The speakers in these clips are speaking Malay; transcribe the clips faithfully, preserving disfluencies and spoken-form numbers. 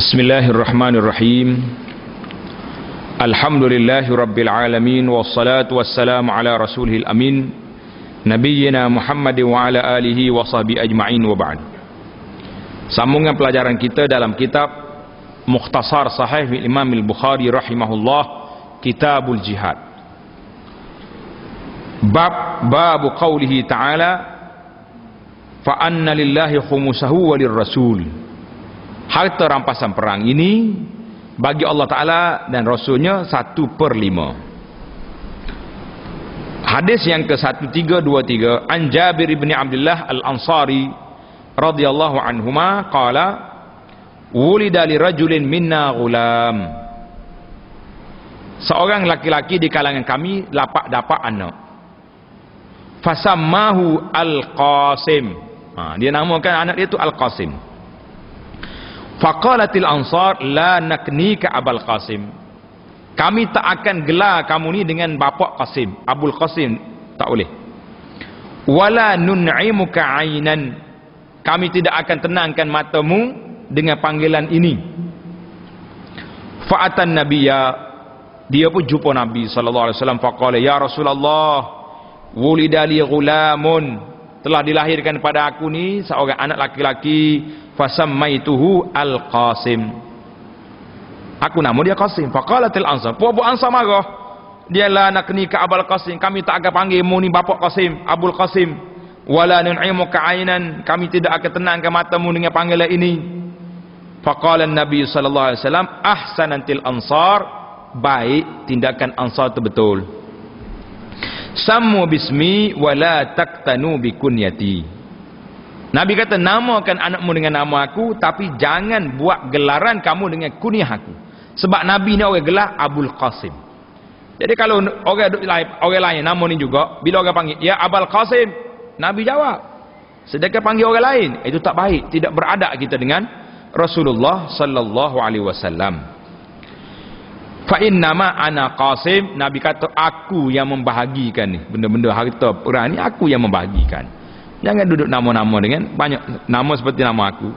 Bismillahirrahmanirrahim. Alhamdulillahi rabbil alamin, wassalatu wassalamu ala rasulihil amin, nabiyyina Muhammad wa ala alihi wa sahbihi ajma'in, wa ba'd. Sambungan pelajaran kita dalam kitab Mukhtasar Sahih Imam Al-Bukhari rahimahullah, Kitabul Jihad. Bab babu qawlihi ta'ala, fa anna lillahi khumusahu wa lirrasul. Harta rampasan perang ini bagi Allah Ta'ala dan Rasulnya satu per lima. Hadis yang ke seribu tiga ratus dua puluh tiga, An Jabir ibn Abdullah Al-Ansari radhiyallahu anhuma qala, wulida li rajulin minna ghulam. Seorang laki-laki di kalangan kami lapak dapat anak. Fasammahu Al-Qasim. Ha, dia namakan anak dia tu Al-Qasim. Faqalatil ansar la naknika Abul Qasim. Kami tak akan gelar kamu ni dengan bapa Qasim, Abul Qasim, tak boleh. Wala nun'imuka 'ainan. Kami tidak akan tenangkan matamu dengan panggilan ini. Fa'atan nabiyya, dia pun jumpa Nabi sallallahu alaihi wasallam. Faqala, ya Rasulullah, wulida li ghulamun, telah dilahirkan pada aku ni seorang anak laki-laki, fasammaituhu Al-Qasim, aku nama dia Qasim. Faqalatil ansar, puak ansar marah, dia la naknika Abul Qasim, kami tak akan panggil mu ni bapa Qasim, Abul Qasim. Wala nun'imuka 'ainan, kami tidak akan tenangkan matamu dengan panggilan ini. Faqala Nabi sallallahu alaihi wasallam, ahsanantil ansar, baik tindakan ansar itu betul. Sammu bismi wala taktanu bikunyati. Nabi kata, namakan anakmu dengan nama aku, tapi jangan buat gelaran kamu dengan kunyah aku. Sebab Nabi ni orang gelar Abul Qasim. Jadi kalau orang lain, orang lain nama ni juga, bila orang panggil, ya Abul Qasim, Nabi jawab. Sedangkan panggil orang lain, itu tak baik, tidak beradab kita dengan Rasulullah sallallahu alaihi wasallam. Fa innama ana Qasim, Nabi kata, aku yang membahagikan ni benda-benda harta orang ni, aku yang membahagikan. Jangan duduk nama-nama dengan banyak nama seperti nama aku.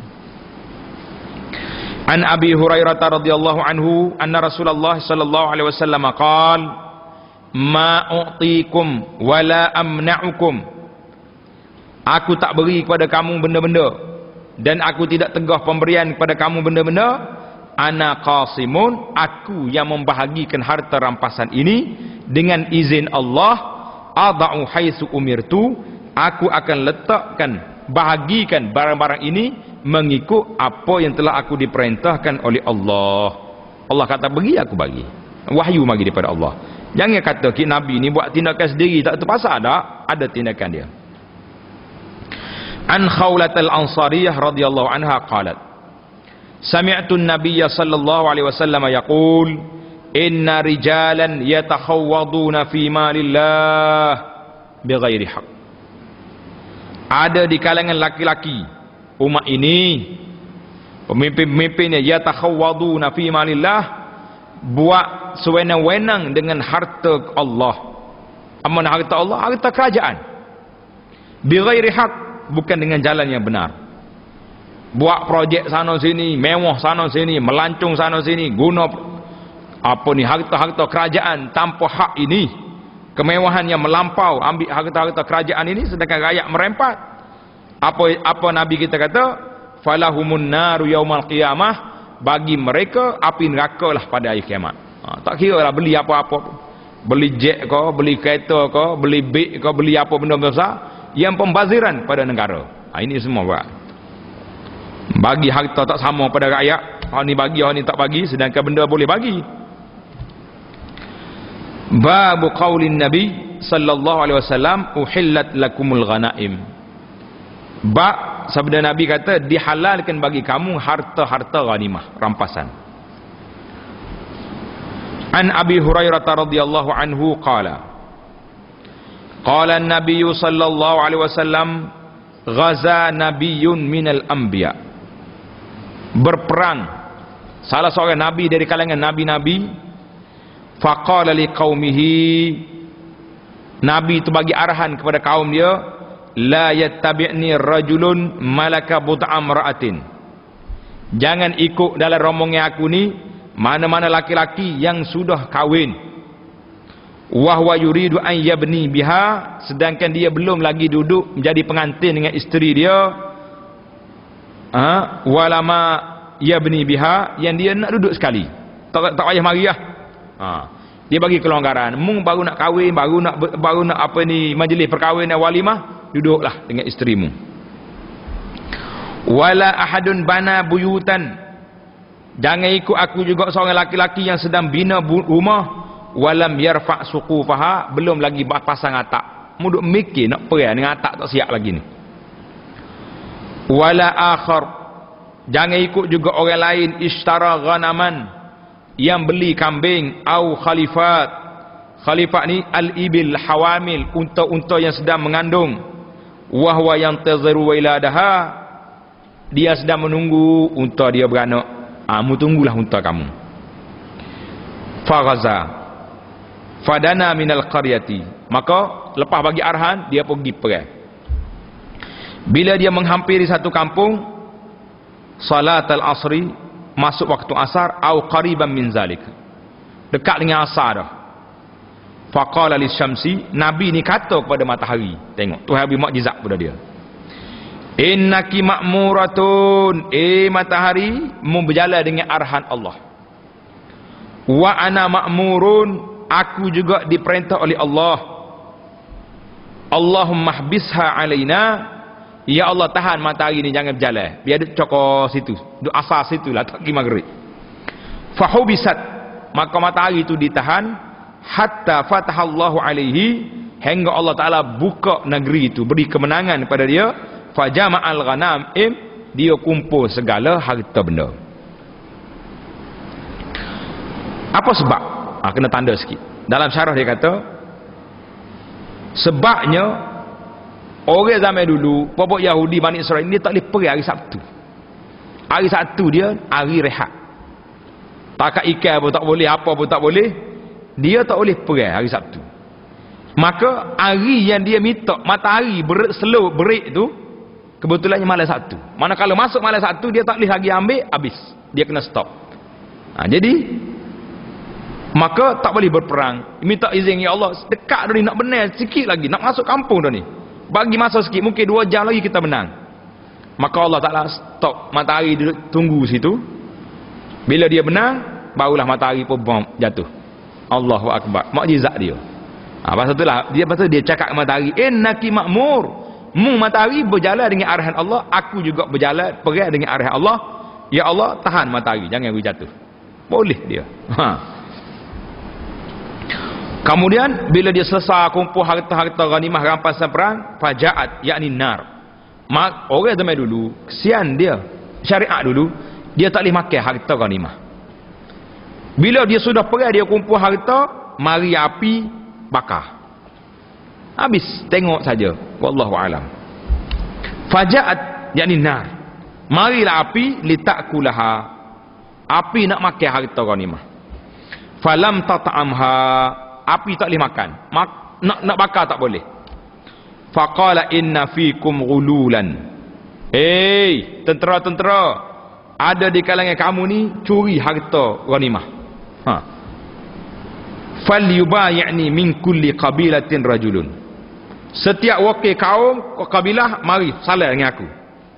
An Abi Hurairah radhiyallahu anhu anna Rasulullah sallallahu alaihi wasallam qala, ma u'tikum wala amna'ukum. Aku tak beri kepada kamu benda-benda dan aku tidak tegah pemberian kepada kamu benda-benda. Ana qasimun, aku yang membahagikan harta rampasan ini dengan izin Allah. Ada'u haitsu umirtu, aku akan letakkan, bahagikan barang-barang ini mengikut apa yang telah aku diperintahkan oleh Allah. Allah kata bagi, aku bagi. Wahyu bagi daripada Allah. Jangan kata kita Nabi ni buat tindakan sendiri, tak terpaksa, ada ada tindakan dia. An Khawlatul Ansariyah radhiyallahu anha qalat, sami'tu an-nabiyya sallallahu alaihi wasallam yaqul, inna rijalan yatakhawwaduna fi malillah bighairi haqq. Ada di kalangan laki-laki umat ini, pemimpin-pemimpinnya, yatakhawwaduna fi malillah, buat sewenang-wenang dengan harta Allah. Amanah harta Allah, harta kerajaan, bighairi haq, bukan dengan jalan yang benar. Buat projek sana sini, mewah sana sini, melancung sana sini, guna apa ni harta-harta kerajaan tanpa hak ini, kemewahan yang melampau, ambil harta-harta kerajaan ini sedangkan rakyat merempat. Apa apa Nabi kita kata, falahumun naru yaumal qiyamah, bagi mereka api neraka lah pada hari kiamat. Ha, tak kira lah beli apa-apa, beli jet ke, beli kereta ke, beli beg ke, beli apa benda besar, yang pembaziran pada negara. Ha, ini semua buat. Bagi harta tak sama pada rakyat, orang ni bagi, orang ni tak bagi, sedangkan benda boleh bagi. Babu qaulin Nabi sallallahu alaihi wasallam, uhillat lakumul ghanaim. Bab sabda Nabi kata, dihalalkan bagi kamu harta-harta ghanimah, rampasan. An Abi Hurairah radhiyallahu anhu qala, qala an-nabiy sallallahu alaihi wasallam, ghaza nabiyyun minal anbiya. Berperang salah seorang nabi dari kalangan nabi-nabi. Faqala liqaumihi, Nabi itu bagi arahan kepada kaum dia, la yattabi'ni rajulun malaka bud'a mar'atin Jangan ikut dalam rombongan aku ni mana-mana laki-laki yang sudah kahwin. Wa huwa yuridu an yabni biha, sedangkan dia belum lagi duduk menjadi pengantin dengan isteri dia. Ha, walama yabni biha, yang dia nak duduk sekali. Tak tak payah mari lah. Ha, dia bagi kelonggaran. Mung baru nak kahwin, baru nak baru nak apa ni majlis perkahwinan walimah, duduklah dengan isterimu. Wala ahadun bana buyutan, jangan ikut aku juga seorang laki-laki yang sedang bina rumah, walam yarfa' suqufaha, belum lagi pasang atap. Muduk mikir nak perang dengan atap tak siap lagi ni. Wala akhar, jangan ikut juga orang lain ishtara ghanaman, yang beli kambing, au khalifat. Khalifat ni al-ibil hawamil, unta-unta yang sedang mengandung. Wa huwa yantaziru wiladaha, dia sedang menunggu unta dia beranak. Ah, mu tunggulah unta kamu. Faghaza fadana minal qaryati, maka lepas bagi arahan dia pergi perang. Bila dia menghampiri satu kampung, salatal asri, masuk waktu asar, au qariban min zalik, dekat dengan asar dah. Faqala lisyamsi, nabi ni kata kepada matahari, tengok Tuhan beri mukjizat pada dia. Innaki ma'muratun, eh matahari mu berjalan dengan arahan Allah. Wa ana ma'murun, aku juga diperintah oleh Allah. Allahumma hbisha alaina, ya Allah tahan matahari ni jangan berjalan, biar duk cokor situ, duk asas situ lah, tak pergi maghrib. Fahubisat, maka matahari itu ditahan hatta fatahallahu alaihi, hingga Allah Ta'ala buka negeri itu, beri kemenangan kepada dia. Fajama'al ghanaim, dia kumpul segala harta benda. Apa sebab? Ha, kena tanda sikit. Dalam syarah dia kata, sebabnya orang zaman dulu, puak Yahudi Bani Israel, dia tak boleh pergi hari Sabtu. Hari Sabtu dia hari rehat. Takat ikan pun tak boleh, apa pun tak boleh. Dia tak boleh pergi hari Sabtu. Maka hari yang dia minta matahari ber, slow break tu, kebetulannya malam Sabtu. Manakala masuk malam Sabtu, dia tak boleh lagi ambil, habis. Dia kena stop. Ha, jadi, maka tak boleh berperang. Minta izin ya Allah, dekat dah ni, nak benar sikit lagi, nak masuk kampung dah ni. Bagi masa sikit, mungkin dua jam lagi kita menang. Maka Allah Ta'ala stop. Matahari duduk tunggu situ. Bila dia menang, barulah matahari pun bom, jatuh. Allahu Akbar. Mukjizat dia. Ha, pasal itulah, dia pasal dia cakap ke matahari, innaki ma'mur. Mu matahari berjalan dengan arahan Allah, aku juga berjalan pergi dengan arahan Allah. Ya Allah, tahan matahari, jangan berjatuh. Boleh dia. Ha. Kemudian bila dia selesai kumpul harta-harta ghanimah rampasan perang, fajaat, yakni nar. Mak, orang zaman dulu, kesian dia, syariat dulu, dia tak boleh makan harta ghanimah. Bila dia sudah perang, dia kumpul harta, mari api bakar. Habis, tengok saja. Wallahu alam. Fajaat, yakni nar. Marilah api, litakulaha. Api nak makan harta ghanimah. Falam tat'amha, api tak boleh makan. Mak, nak nak bakar tak boleh. Faqala inna fikum ghululan. Hey, tentera-tentera, ada di kalangan kamu ni curi harta ghanimah. Ha. Falyubay'ni min kulli qabilatin rajulun. Setiap wakil kaum kabilah mari salam dengan aku.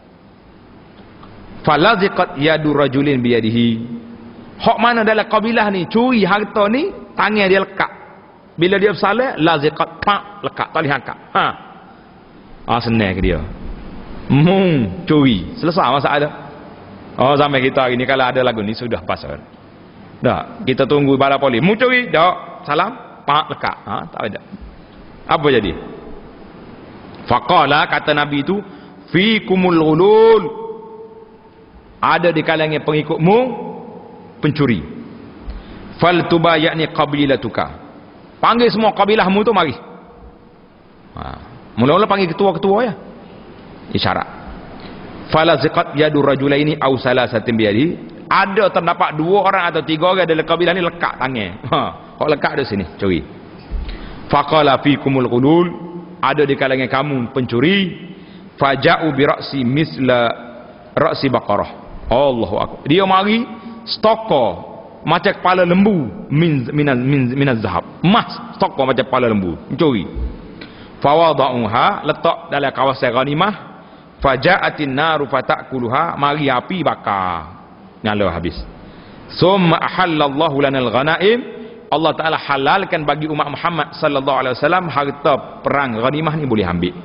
Falaziqat yadu rajulin biyadihi. Hak mana dalam kabilah ni curi harta ni, tangan dia lekat. Bila dia bersalah, laziqat, pak, lekat, tak boleh angkat. Ha. Ah, senang ke dia. Mung curi, selesai masalah. Oh, sampai kita hari ni kalau ada lagu ni sudah pasal. Dah, kita tunggu bala polis. Mung curi, dak, salam, pak, lekat. Ha, tak ada. Apa jadi? Faqala, kata Nabi itu, fikumul ghulul, ada di kalangan pengikutmu pencuri. Fal tubayani qabilatuka, panggil semua kabilahmu tu mari. Ha. Mula-mula panggil ketua-ketua ya, isyarat. Falaziqat yadu rajulaini aw salasatin biyadi, ada terdapat dua orang atau tiga orang dalam kabilah ni lekat tangan. Ha, hok lekat di sini curi. Faqala fikumul ghulul, ada di kalangan kamu pencuri. Faja'u bi ra'si misla ra'si baqarah, Allahu akbar. Dia mari stokor macam kepala lembu min min min, min zahab. Emas stokor macam kepala lembu. Mencuri. Fawadauha, letak dalam kawasan ghanimah. Faja'atin naru fatakuluha, mari api bakar. Nyala habis. Summa ahallallahu lanal ghanaim, Allah Taala halalkan bagi umat Muhammad sallallahu alaihi wasallam harta perang ghanimah ni boleh ambil.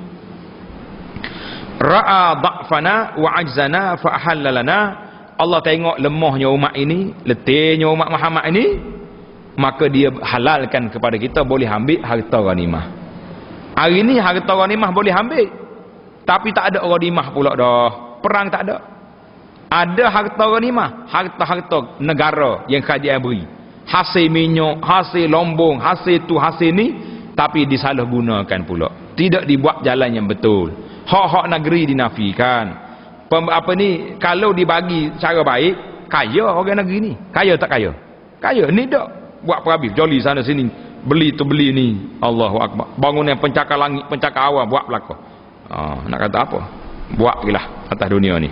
Ra'a dha'fana wa ajzana fa ahallalana, Allah tengok lemahnya umat ini, letihnya umat Muhammad ini, maka dia halalkan kepada kita boleh ambil harta ghanimah. Hari ni harta ghanimah boleh ambil, tapi tak ada ghanimah pula dah. Perang tak ada. Ada harta ghanimah, harta-harta negara yang kerajaan beri. Hasil minyak, hasil lombong, hasil tu, hasil ni, tapi disalahgunakan pula. Tidak dibuat jalan yang betul. Hak-hak negeri dinafikan. Pem, apa ni, kalau dibagi cara baik, kaya orang negeri ni. Kaya tak kaya? Kaya. Ni tak buat perhabis, joli sana sini, beli tu beli ni. Allahu akbar. Bangunan pencakar langit, pencakar awal buat belaka. Ah, nak kata apa? Buat je lah atas dunia ni.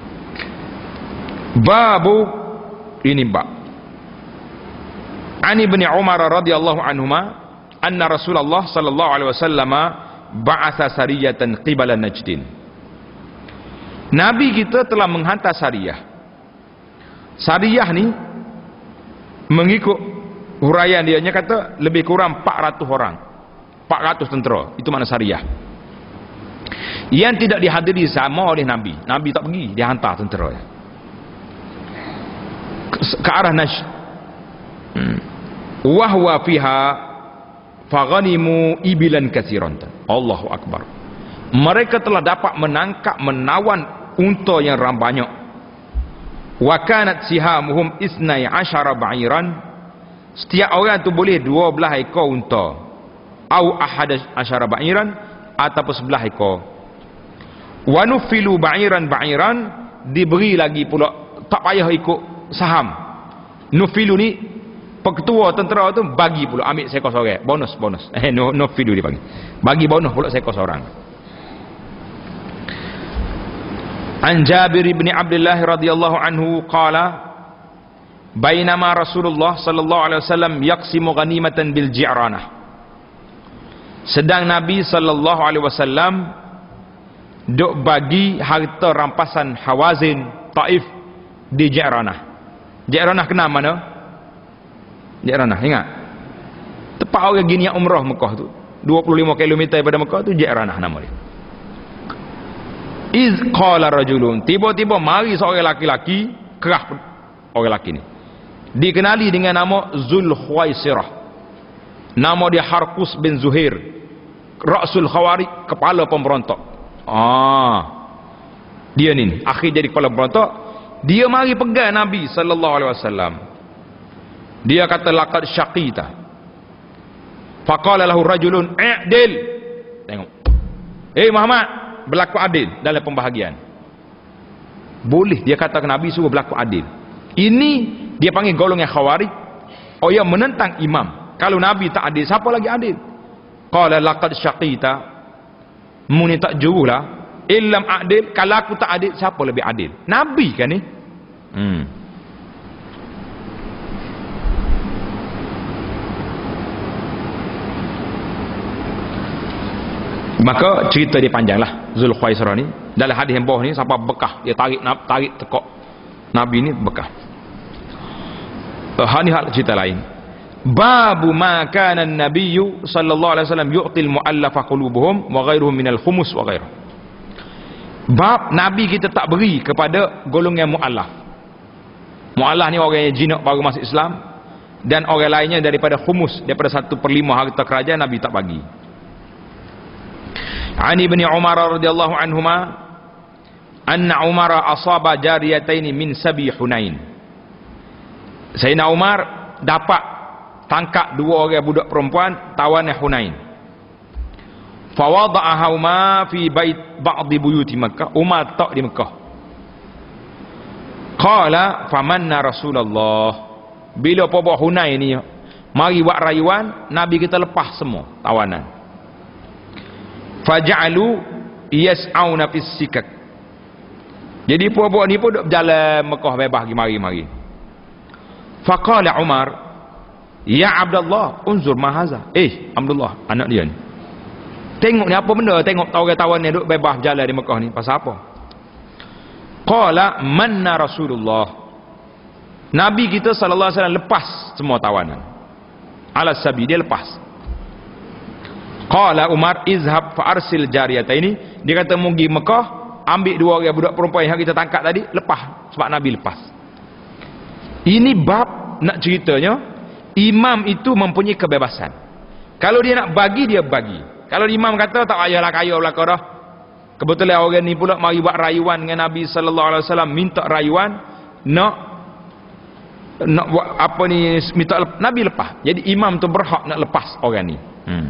Babu ini bab. Ani bin Umar radhiyallahu anhuma anna Rasulullah sallallahu alaihi wasallam ba'atha sariyatan qibala Najdin. Nabi kita telah menghantar sariyah. Sariyah ni mengikut huraian dia nya kata lebih kurang empat ratus orang. empat ratus tentera. Itu makna sariyah. Yang tidak dihadiri sama oleh Nabi. Nabi tak pergi, dia hantar tentera ya. Ke arah Najd. Hmm. Wa huwa fiha faghanimu ibilan katsiran. Allahu akbar. Mereka telah dapat menangkap, menawan unta yang ram banyak. Wa kanat sihamuhum isnai asyara ba'iran. Setiap orang tu boleh dua belas ekor unta. Au ahad asyara ba'iran, ataupun sebelah ekor. Wa nufilu ba'iran ba'iran, diberi lagi pula, tak payah ikut saham. Nufilu ni ketua tentera tu bagi pula, ambil seekor seorang, bonus bonus. Eh no nufilu dia bagi. Bagi bonus pula seekor seorang. An Jabir bin Abdullah radhiyallahu anhu qala bainama Rasulullah sallallahu alaihi wasallam yaqsimu ghanimatan bil Ji'ranah. Sedang Nabi sallallahu alaihi wasallam duk bagi harta rampasan Hawazin Taif di Ji'ranah. Ji'ranah kenal mana? Ji'ranah, ingat? Tempat orang gini yang umrah Mekah tu, dua puluh lima kilometer daripada Mekah tu Ji'ranah nama dia. Iz qala rajulun, tiba-tiba mari seorang laki-laki, kerah orang laki ni. Dikenali dengan nama Zulkhuwaisirah. Nama dia Harkus bin Zuhair, Ra'sul Khawarij, kepala pemberontak. Ah. Dia ni akhir jadi kepala pemberontak. Dia mari pegang Nabi sallallahu alaihi wasallam. Dia kata laqad syaqita. Faqala lahu rajulun i'dil. Tengok. Eh Muhammad, berlaku adil dalam pembahagian. Boleh dia kata ke Nabi suruh berlaku adil. Ini dia panggil golongan Khawarij. Oh yang menentang imam. Kalau Nabi tak adil, siapa lagi adil? Qala laqad syaqita. Muni tak jurulah. Illam adil, kalau aku tak adil, siapa lebih adil? Nabi kan ni? Hmm. Maka cerita dia panjang lah Zulkhuwaisirah ni. Dalam hadis yang bawah ni sampai bekah, dia tarik tarik tekok Nabi ni bekah. Ha ni hal cerita lain. Babu ma kana an-nabiyyu sallallahu alaihi wasallam yu'til mu'allafa qulubuhum wa ghairuhum minal khumus wa ghairuh. Bab Nabi kita tak beri kepada golongan mu'allaf. Mu'allaf ni orang yang jinak baru masuk Islam, dan orang lainnya daripada khumus, daripada satu per lima harta kerajaan Nabi tak bagi. Ani bin Umar radhiyallahu anhuma anna Umar asaba jariyataini min sabi Hunain. Sayyidina Umar dapat tangkap dua orang budak perempuan tawanan Hunain. Fawada'ahuma fi bait ba'di buyuti Makkah. Umar tak di Mekah. Qala famanna Rasulullah. Bila pobok Hunain ni mari buat rayuan, Nabi kita lepas semua tawanan. Faja'alu yas'auna fis sikak. Jadi puak-puak ni pun duk berjalan Mekah bebas pergi mari-mari. Faqala Umar, ya Abdullah, unzur ma haza. Eh, Abdullah, anak dia ni. Tengok ni apa benda, tengok tawan-tawan ni duk bebas berjalan di Mekah ni, pasal apa? Qala manna Rasulullah. Nabi kita sallallahu alaihi wasallam lepas semua tawanan. Ala sabi, dia lepas. Qala Umar, izhab fa arsil jariyataini. Dia kata mau pergi Mekah, ambil dua orang budak perempuan yang kita tangkap tadi, lepas, sebab Nabi lepas. Ini bab nak ceritanya, imam itu mempunyai kebebasan. Kalau dia nak bagi, dia bagi. Kalau imam kata tak payahlah kaya belaka dah. Kebetulan orang ni pula mari buat rayuan dengan Nabi sallallahu alaihi wasallam, minta rayuan nak nak buat apa ni, minta lep, Nabi lepas. Jadi imam tu berhak nak lepas orang ni. Hmm.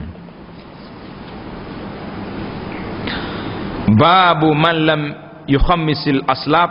Babu man lam yukhammisil aslab.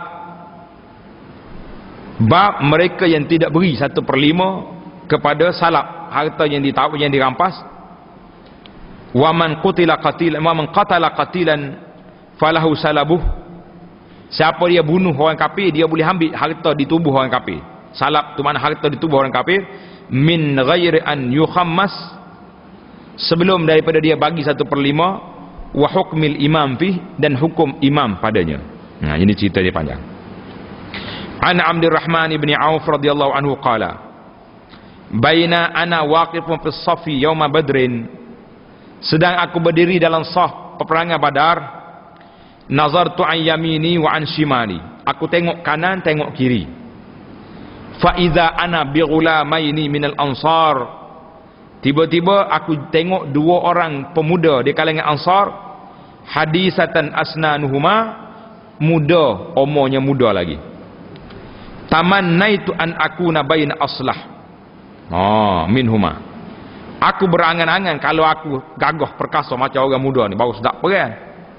Bab mereka yang tidak beri satu per lima kepada salab, harta yang ditawarkan, yang dirampas. Wa man qutila qatilan, wa man qatala qatilan falahu salabuh. Siapa dia bunuh orang kafir, dia boleh ambil harta di tubuh orang kafir. Salab tu mana harta di tubuh orang kafir, min ghairi an yukhammas, sebelum daripada dia bagi satu per lima, wa hukmil imam fih, dan hukum imam padanya. Nah, ini cerita dia panjang. An Abdurrahman ibn Auf radhiyallahu anhu qala, baina ana waqifun fi safi yauma badrin, sedang aku berdiri dalam saf peperangan Badar, nazartu an yamini wa an shimali, aku tengok kanan tengok kiri. Fa iza ana bi ghulamaini minal ansar, tiba-tiba aku tengok dua orang pemuda di kalangan Ansar, hadisatan asnanuhuma, muda, umurnya muda lagi. Tamannaitu an akuna baina aslah, oh minhuma, aku berangan-angan kalau aku gagah perkasa macam orang muda ni, baru sedap perang.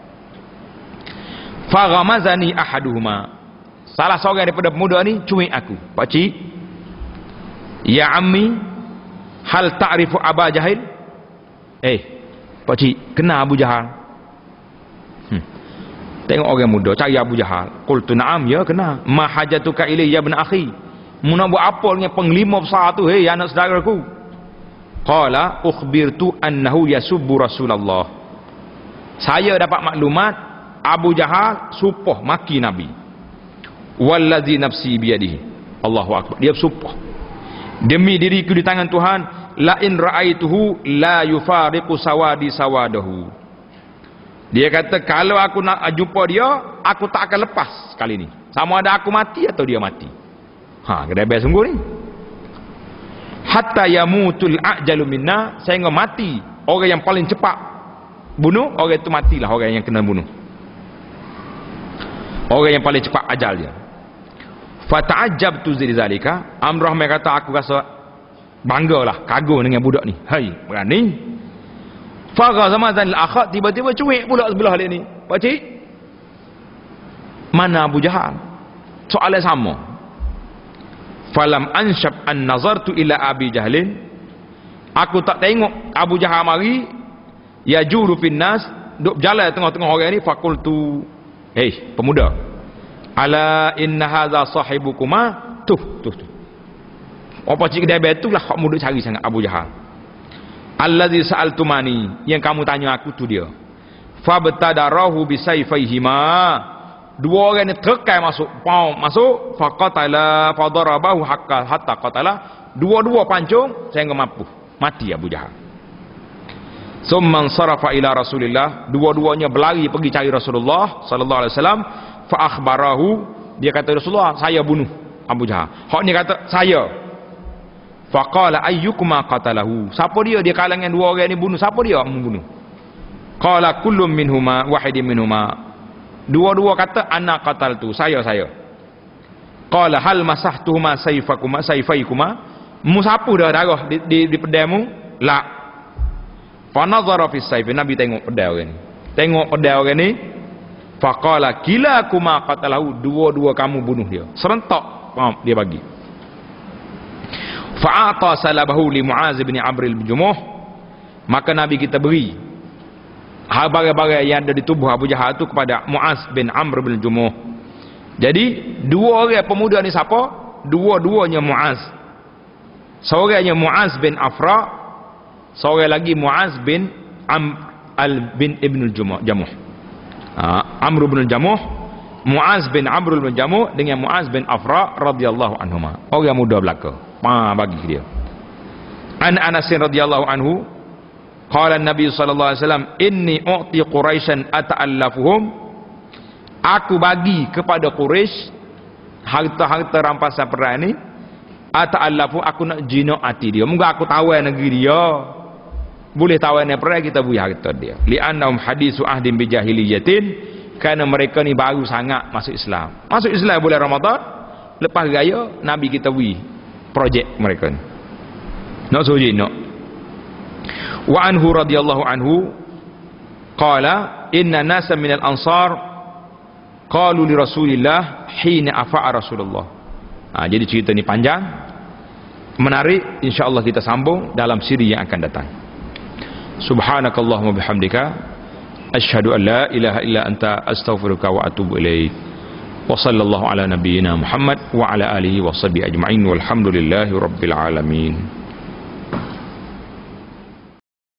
Faghamazani ahaduhuma, salah seorang daripada pemuda ni cuik aku, pak cik, ya ammi, hal ta'rifu Aba Jahil? Eh, pak cik, kenal Abu Jahal? Hmm. Tengok orang muda cari Abu Jahal. Qultu na'am, ya kenal. Ma hajatuka ilayya ibn akhi, mu nak buat apa dengan penglima besar tu, hei anak saudaraku? Qala ukhbirtu annahu yasubbu Rasulullah, saya dapat maklumat Abu Jahal sumpah maki Nabi. Wallazi nafsi biyadihi, Allahu akbar, dia sumpah, demi diriku di tangan Tuhan, la in ra'aituhu la yufariqu sawadi sawadahu, dia kata kalau aku nak jumpa dia, aku tak akan lepas kali ni, sama ada aku mati atau dia mati. Ha, kedai best sungguh ni. Hatta yamutul ajalu minna, sehingga mati orang yang paling cepat bunuh, orang itu matilah orang yang kena bunuh, orang yang paling cepat ajal dia. Fata'ajjabtu zalika, Amr Rahman kata aku rasa banggalah, kagum dengan budak ni, hai berani. Farah zaman al-akhad, tiba-tiba cuik pula sebelah dia ni, pak cik, mana Abu Jahal? Soalan sama. Falam anshab an nazartu ila Abi Jahlin, aku tak tengok Abu Jahal mari, ya juru fin nas, duk berjalan tengah-tengah orang ni. Fakultu, eh pemuda, ala inna hadza sahibukuma, tuh tuh tuh, apa cik kedai betul lah hak muda cari sangat Abu Jahal. Allazi sa'altumani, yang kamu tanya aku tu dia. Fabtadarahu bisayfaihima, dua orang ni terkai masuk, pau masuk, faqatala fadarabahu hatta hatta qatala, dua-dua pancung sehingga mampu mati Abu Jahal. Summan sarafa ila Rasulillah, dua-duanya berlari pergi cari Rasulullah sallallahu alaihi wasallam. Fa akhbarahu, dia kata Rasulullah, saya bunuh Abu Jahal. Hak ni kata saya. Faqala ayyukuma qatalahu, siapa dia, dia kalangan dua orang ni bunuh, siapa dia membunuh? Qala kullum minhuma wahidin minhuma, dua-dua kata ana qataltu, saya saya. Qala hal masahtuhuma sayfakuma sayfaikuma, mu sapu dah darah di di, di pedangmu? La. Fa nazara fi sayf, Nabi tengok pedang orang ni, tengok pedang orang ni. Faqala kilakuma qatalahu, dua-dua kamu bunuh dia, serentak dia bagi. Fa'ata salabahu li Muaz bin Amr al-Jumuh, maka Nabi kita beri barang-barang yang ada di tubuh Abu Jahal itu kepada Muaz bin Amr bin Jumuh. Jadi dua orang pemuda ni siapa? Dua-duanya Muaz. Seorangnya Muaz bin Afra, seorang lagi Muaz bin Amr al bin Ibn al-Jamuh. Ha, Amr bin al-Jamuh, Muaz bin Amr bin Jamuh dengan Muaz bin Afra radhiyallahu anhuma. Orang muda belaka. Ha, bagi dia. An Anas radhiyallahu anhu, qala an-nabi sallallahu alaihi wasallam, inni u'ti Quraisyan ata'allafuhum. Aku bagi kepada Quraisy harta-harta rampasan perang ni, ata'allafu, aku nak jinak hati dia. Moga aku tawan negeri dia. Boleh tawan perang, kita beri harta dia. Li'annahum hadisu ahdin bijahiliyatin, kerana mereka ni baru sangat masuk Islam. Masuk Islam bulan Ramadan, lepas raya Nabi kita beri projek mereka ni. Nak suruh jinak. Wa anhu radhiyallahu anhu qala inna nasa minal ansar qalu li Rasulillah hina afa'a Rasulullah. Ha, jadi cerita ni panjang, menarik, insya-Allah kita sambung dalam siri yang akan datang. Subhanakallahumma bihamdika asyhadu an la ilaha illa anta astaghfiruka wa atubu ilaik. Wa sallallahu ala nabiyyina Muhammad wa ala alihi wa sahbihi ajma'in walhamdulillahi rabbil alamin.